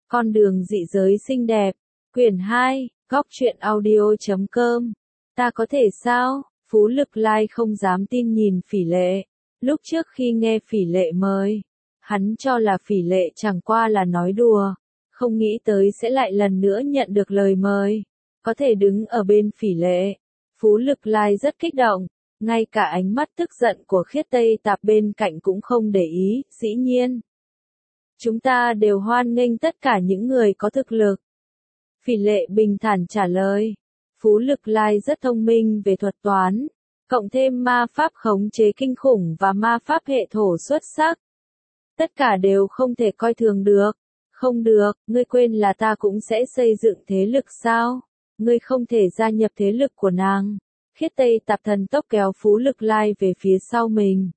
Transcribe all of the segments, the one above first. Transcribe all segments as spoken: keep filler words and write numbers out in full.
Con đường dị giới xinh đẹp, quyển hai, góc truyện audio chấm com. Ta có thể sao? Phú Lực Lai không dám tin nhìn Phỉ Lệ. Lúc trước khi nghe Phỉ Lệ mời, hắn cho là Phỉ Lệ chẳng qua là nói đùa, không nghĩ tới sẽ lại lần nữa nhận được lời mời. Có thể đứng ở bên Phỉ Lệ, Phú Lực Lai rất kích động, ngay cả ánh mắt tức giận của Khiết Tây Tạp bên cạnh cũng không để ý, dĩ nhiên. Chúng ta đều hoan nghênh tất cả những người có thực lực. Phỉ Lệ bình thản trả lời. Phú Lực Lai rất thông minh về thuật toán, cộng thêm ma pháp khống chế kinh khủng và ma pháp hệ thổ xuất sắc. Tất cả đều không thể coi thường được. Không được, ngươi quên là ta cũng sẽ xây dựng thế lực sao? Ngươi không thể gia nhập thế lực của nàng. Khiết Tây Tạp thần tốc kéo Phú Lực Lai về phía sau mình.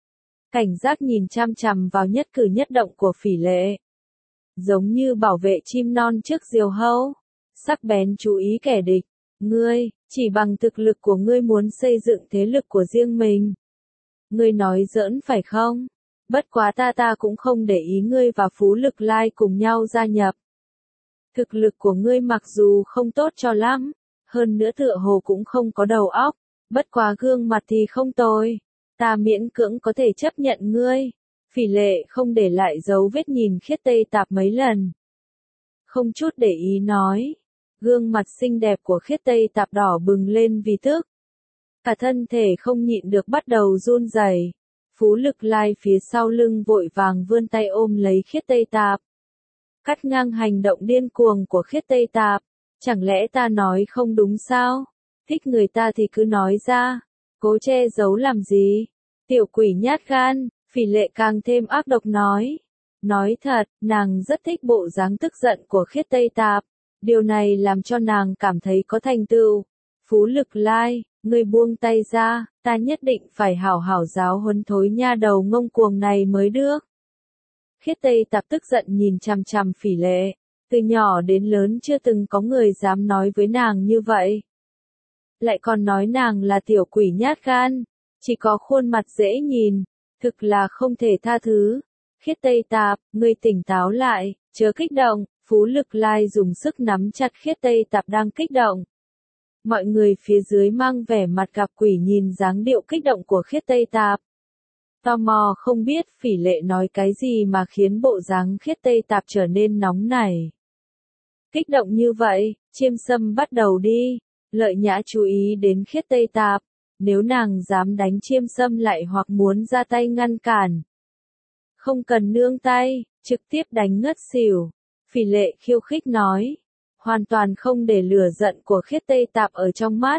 Cảnh giác nhìn chăm chằm vào nhất cử nhất động của Phỉ Lệ. Giống như bảo vệ chim non trước diều hâu. Sắc bén chú ý kẻ địch. Ngươi, chỉ bằng thực lực của ngươi muốn xây dựng thế lực của riêng mình. Ngươi nói giỡn phải không? Bất quá ta ta cũng không để ý ngươi và Phú Lực Lai cùng nhau gia nhập. Thực lực của ngươi mặc dù không tốt cho lắm, hơn nữa tựa hồ cũng không có đầu óc, bất quá gương mặt thì không tồi. Ta miễn cưỡng có thể chấp nhận ngươi. Phỉ Lệ không để lại dấu vết nhìn Khiết Tây Tạp mấy lần. Không chút để ý nói. Gương mặt xinh đẹp của Khiết Tây Tạp đỏ bừng lên vì tức. Cả thân thể không nhịn được bắt đầu run rẩy. Phú Lực Lai phía sau lưng vội vàng vươn tay ôm lấy Khiết Tây Tạp. Cắt ngang hành động điên cuồng của Khiết Tây Tạp. Chẳng lẽ ta nói không đúng sao? Thích người ta thì cứ nói ra. Cố che giấu làm gì? Tiểu quỷ nhát gan, Phỉ Lệ càng thêm ác độc nói. Nói thật, nàng rất thích bộ dáng tức giận của Khiết Tây Tạp. Điều này làm cho nàng cảm thấy có thành tựu. Phú Lực Lai, ngươi buông tay ra, ta nhất định phải hảo hảo giáo huấn thối nha đầu ngông cuồng này mới được. Khiết Tây Tạp tức giận nhìn chằm chằm Phỉ Lệ. Từ nhỏ đến lớn chưa từng có người dám nói với nàng như vậy. Lại còn nói nàng là tiểu quỷ nhát gan, chỉ có khuôn mặt dễ nhìn, thực là không thể tha thứ. Khiết Tây Tạp, ngươi tỉnh táo lại, chớ kích động. Phú Lực Lai dùng sức nắm chặt Khiết Tây Tạp đang kích động. Mọi người phía dưới mang vẻ mặt gặp quỷ nhìn dáng điệu kích động của Khiết Tây Tạp. Tò mò không biết Phỉ Lệ nói cái gì mà khiến bộ dáng Khiết Tây Tạp trở nên nóng nảy. Kích động như vậy, Chiêm Sâm bắt đầu đi. Lợi Nhã chú ý đến Khiết Tây Tạp. Nếu nàng dám đánh Chiêm Sâm lại hoặc muốn ra tay ngăn cản. Không cần nương tay, trực tiếp đánh ngất xỉu. Phỉ Lệ khiêu khích nói. Hoàn toàn không để lửa giận của Khiết Tây Tạp ở trong mắt.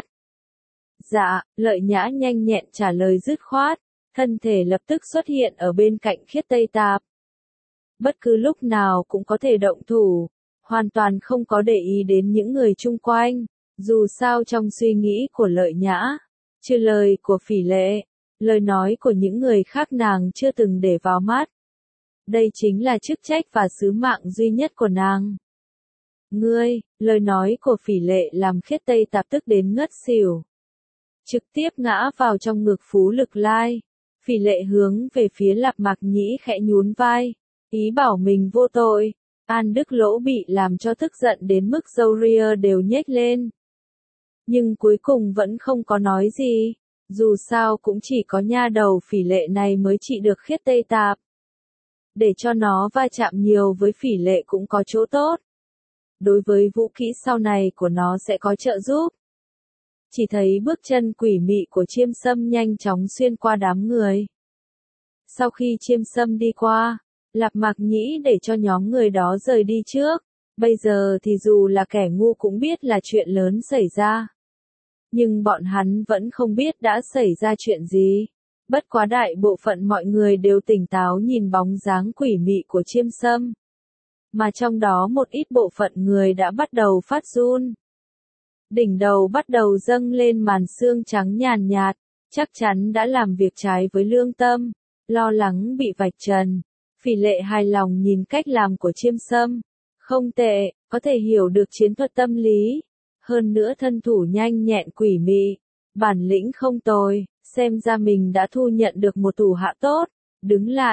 Dạ, Lợi Nhã nhanh nhẹn trả lời dứt khoát. Thân thể lập tức xuất hiện ở bên cạnh Khiết Tây Tạp. Bất cứ lúc nào cũng có thể động thủ. Hoàn toàn không có để ý đến những người chung quanh. Dù sao trong suy nghĩ của Lợi Nhã, trừ lời của Phỉ Lệ, lời nói của những người khác nàng chưa từng để vào mắt. Đây chính là chức trách và sứ mạng duy nhất của nàng. Ngươi, lời nói của Phỉ Lệ làm Khiết Tây Tạp tức đến ngất xỉu. Trực tiếp ngã vào trong ngực Phú Lực Lai. Phỉ Lệ hướng về phía Lạp Mạc Nhĩ khẽ nhún vai, ý bảo mình vô tội. An Đức Lỗ bị làm cho tức giận đến mức râu ria đều nhếch lên. Nhưng cuối cùng vẫn không có nói gì. Dù sao cũng chỉ có nha đầu Phỉ Lệ này mới trị được Khiết Tây Tạp. Để cho nó va chạm nhiều với Phỉ Lệ cũng có chỗ tốt. Đối với vũ kỹ sau này của nó sẽ có trợ giúp. Chỉ thấy bước chân quỷ mị của Chiêm Sâm nhanh chóng xuyên qua đám người. Sau khi Chiêm Sâm đi qua, Lạp Mạc Nhĩ để cho nhóm người đó rời đi trước. Bây giờ thì dù là kẻ ngu cũng biết là chuyện lớn xảy ra. Nhưng bọn hắn vẫn không biết đã xảy ra chuyện gì. Bất quá đại bộ phận mọi người đều tỉnh táo nhìn bóng dáng quỷ mị của Chiêm Sâm. Mà trong đó một ít bộ phận người đã bắt đầu phát run. Đỉnh đầu bắt đầu dâng lên màn sương trắng nhàn nhạt, chắc chắn đã làm việc trái với lương tâm, lo lắng bị vạch trần. Phỉ Lệ hài lòng nhìn cách làm của Chiêm Sâm. Không tệ, có thể hiểu được chiến thuật tâm lý. Hơn nữa thân thủ nhanh nhẹn quỷ mị. Bản lĩnh không tồi, xem ra mình đã thu nhận được một thủ hạ tốt. Đứng lại,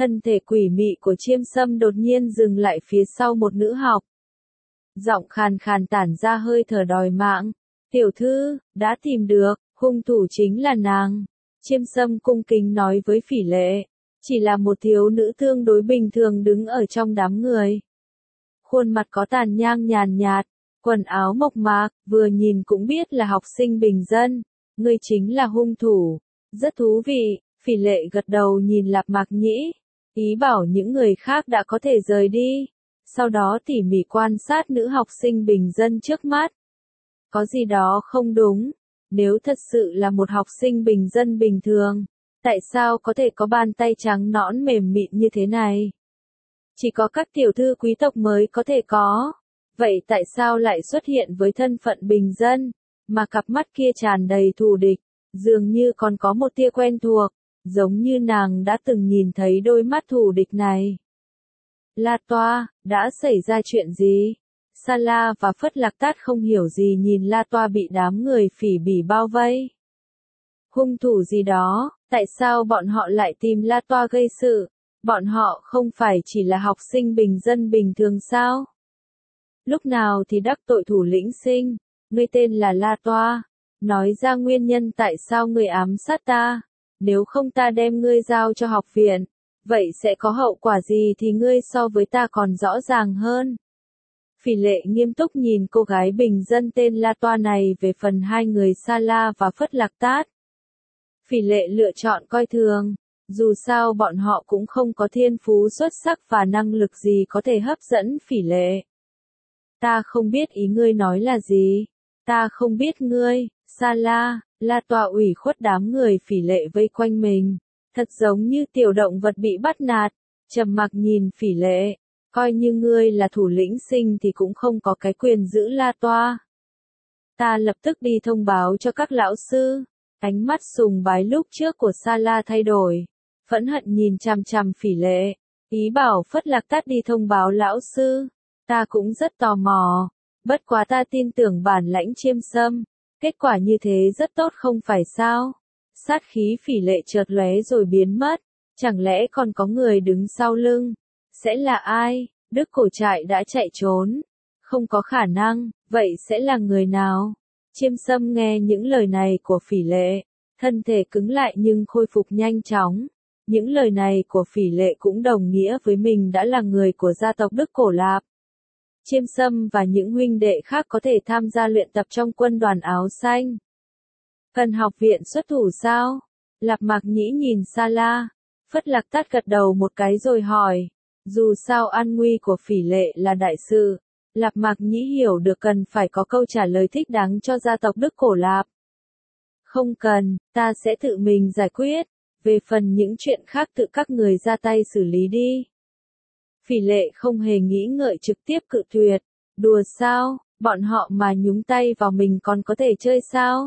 Thân thể quỷ mị của Chiêm Sâm đột nhiên dừng lại phía sau một nữ học. Giọng khàn khàn tản ra hơi thở đòi mạng. Tiểu thư, đã tìm được, hung thủ chính là nàng. Chiêm Sâm cung kính nói với Phỉ Lệ. Chỉ là một thiếu nữ tương đối bình thường đứng ở trong đám người. Khuôn mặt có tàn nhang nhàn nhạt, quần áo mộc mạc, vừa nhìn cũng biết là học sinh bình dân. Ngươi chính là hung thủ. Rất thú vị, Phỉ Lệ gật đầu nhìn Lạp Mạc Nhĩ. Ý bảo những người khác đã có thể rời đi. Sau đó tỉ mỉ quan sát nữ học sinh bình dân trước mắt. Có gì đó không đúng. Nếu thật sự là một học sinh bình dân bình thường, tại sao có thể có bàn tay trắng nõn mềm mịn như thế này? Chỉ có các tiểu thư quý tộc mới có thể có. Vậy tại sao lại xuất hiện với thân phận bình dân, mà cặp mắt kia tràn đầy thù địch, dường như còn có một tia quen thuộc, giống như nàng đã từng nhìn thấy đôi mắt thù địch này. La Toa, đã xảy ra chuyện gì? Sala và Phất Lạc Tát không hiểu gì nhìn La Toa bị đám người phỉ bỉ bao vây. Hung thủ gì đó, tại sao bọn họ lại tìm La Toa gây sự? Bọn họ không phải chỉ là học sinh bình dân bình thường sao? Lúc nào thì đắc tội thủ lĩnh Sinh, ngươi tên là La Toa, nói ra nguyên nhân tại sao ngươi ám sát ta, nếu không ta đem ngươi giao cho học viện, vậy sẽ có hậu quả gì thì ngươi so với ta còn rõ ràng hơn. Phỉ Lệ nghiêm túc nhìn cô gái bình dân tên La Toa này về phần hai người Sala và Phất Lạc Tát. Phỉ Lệ lựa chọn coi thường, dù sao bọn họ cũng không có thiên phú xuất sắc và năng lực gì có thể hấp dẫn Phỉ Lệ. Ta không biết ý ngươi nói là gì, ta không biết ngươi, Sala. La Toa ủy khuất đám người Phỉ Lệ vây quanh mình, thật giống như tiểu động vật bị bắt nạt, trầm mặc nhìn Phỉ Lệ, coi như ngươi là thủ lĩnh Sinh thì cũng không có cái quyền giữ La Toa. Ta lập tức đi thông báo cho các lão sư. Ánh mắt sùng bái lúc trước của Sala thay đổi, phẫn hận nhìn chằm chằm Phỉ Lệ, ý bảo Phất Lạc Tát đi thông báo lão sư. Ta cũng rất tò mò, bất quá ta tin tưởng bản lãnh Chiêm Sâm, kết quả như thế rất tốt không phải sao? Sát khí Phỉ Lệ chợt lóe rồi biến mất, chẳng lẽ còn có người đứng sau lưng? Sẽ là ai? Đức Cổ Trại đã chạy trốn, không có khả năng, vậy sẽ là người nào? Chiêm Sâm nghe những lời này của Phỉ Lệ, thân thể cứng lại nhưng khôi phục nhanh chóng. Những lời này của Phỉ Lệ cũng đồng nghĩa với mình đã là người của gia tộc Đức Cổ Lạp. Chiêm Sâm và những huynh đệ khác có thể tham gia luyện tập trong quân đoàn áo xanh. Cần học viện xuất thủ sao? Lạp Mạc Nhĩ nhìn Sala, Phất Lạc Tát gật đầu một cái rồi hỏi. Dù sao an nguy của Phỉ Lệ là đại sự, Lạp Mạc Nhĩ hiểu được cần phải có câu trả lời thích đáng cho gia tộc Đức Cổ Lạp. Không cần, ta sẽ tự mình giải quyết, về phần những chuyện khác tự các người ra tay xử lý đi. Phỉ Lệ không hề nghĩ ngợi trực tiếp cự tuyệt, đùa sao, bọn họ mà nhúng tay vào mình còn có thể chơi sao?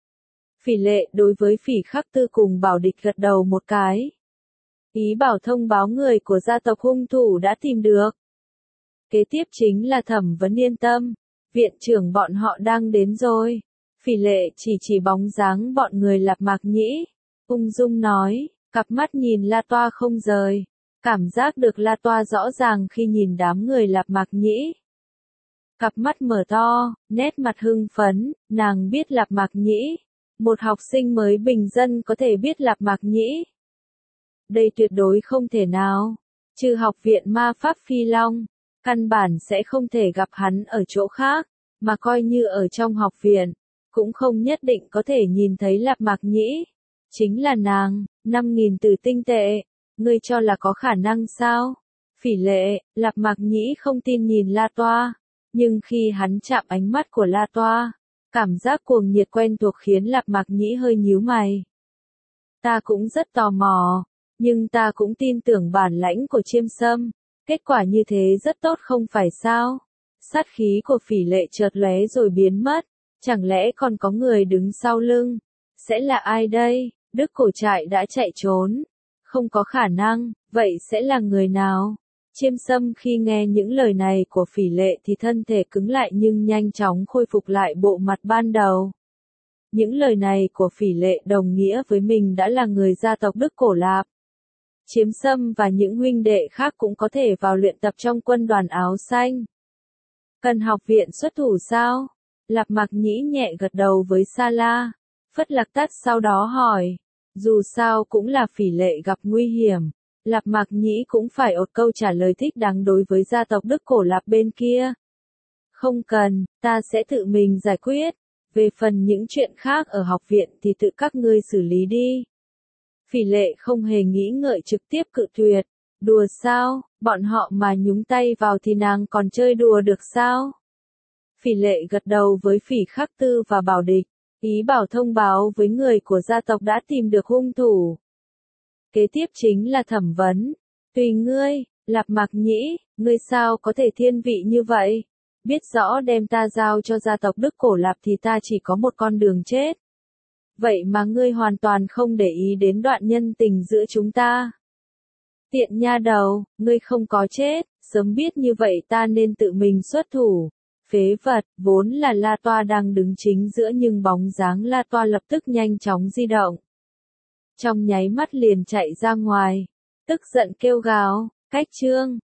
Phỉ Lệ đối với Phỉ Khắc Tư cùng Bảo Địch gật đầu một cái. Ý bảo thông báo người của gia tộc hung thủ đã tìm được. Kế tiếp chính là Thẩm Vấn Yên Tâm, viện trưởng bọn họ đang đến rồi. Phỉ Lệ chỉ chỉ bóng dáng bọn người Lạp Mạc Nhĩ, ung dung nói, cặp mắt nhìn La Toa không rời, cảm giác được La Toa rõ ràng khi nhìn đám người Lạp Mạc Nhĩ. Cặp mắt mở to, nét mặt hưng phấn, nàng biết Lạp Mạc Nhĩ, một học sinh mới bình dân có thể biết Lạp Mạc Nhĩ. Đây tuyệt đối không thể nào, trừ học viện ma pháp Phi Long, căn bản sẽ không thể gặp hắn ở chỗ khác, mà coi như ở trong học viện, cũng không nhất định có thể nhìn thấy Lạp Mạc Nhĩ. Chính là nàng, năm nghìn tử tinh tệ, ngươi cho là có khả năng sao? Phỉ Lệ, Lạp Mạc Nhĩ không tin nhìn La Toa, nhưng khi hắn chạm ánh mắt của La Toa, cảm giác cuồng nhiệt quen thuộc khiến Lạp Mạc Nhĩ hơi nhíu mày. Ta cũng rất tò mò, nhưng ta cũng tin tưởng bản lãnh của Chiêm Sâm, kết quả như thế rất tốt không phải sao? Sát khí của Phỉ Lệ chợt lóe rồi biến mất, chẳng lẽ còn có người đứng sau lưng? Sẽ là ai đây? Đức Cổ Trại đã chạy trốn, không có khả năng, vậy sẽ là người nào? Chiêm Sâm khi nghe những lời này của Phỉ Lệ thì thân thể cứng lại nhưng nhanh chóng khôi phục lại bộ mặt ban đầu. Những lời này của Phỉ Lệ đồng nghĩa với mình đã là người gia tộc Đức Cổ Lạp. Chiếm Sâm và những huynh đệ khác cũng có thể vào luyện tập trong quân đoàn áo xanh. Cần học viện xuất thủ sao? Lạp Mạc Nhĩ nhẹ gật đầu với Sa La. Phất Lạc Tát sau đó hỏi. Dù sao cũng là Phỉ Lệ gặp nguy hiểm. Lạp Mạc Nhĩ cũng phải ột câu trả lời thích đáng đối với gia tộc Đức Cổ Lạp bên kia. Không cần, ta sẽ tự mình giải quyết. Về phần những chuyện khác ở học viện thì tự các ngươi xử lý đi. Phỉ Lệ không hề nghĩ ngợi trực tiếp cự tuyệt. Đùa sao, bọn họ mà nhúng tay vào thì nàng còn chơi đùa được sao? Phỉ Lệ gật đầu với Phỉ Khắc Tư và Bảo Địch, ý bảo thông báo với người của gia tộc đã tìm được hung thủ. Kế tiếp chính là thẩm vấn. Tùy ngươi, Lạp Mạc Nhĩ, ngươi sao có thể thiên vị như vậy? Biết rõ đem ta giao cho gia tộc Đức Cổ Lạp thì ta chỉ có một con đường chết. Vậy mà ngươi hoàn toàn không để ý đến đoạn nhân tình giữa chúng ta. Tiện nha đầu, ngươi không có chết, sớm biết như vậy ta nên tự mình xuất thủ. Phế vật, vốn là La Toa đang đứng chính giữa nhưng bóng dáng La Toa lập tức nhanh chóng di động. Trong nháy mắt liền chạy ra ngoài, tức giận kêu gào, cách chương.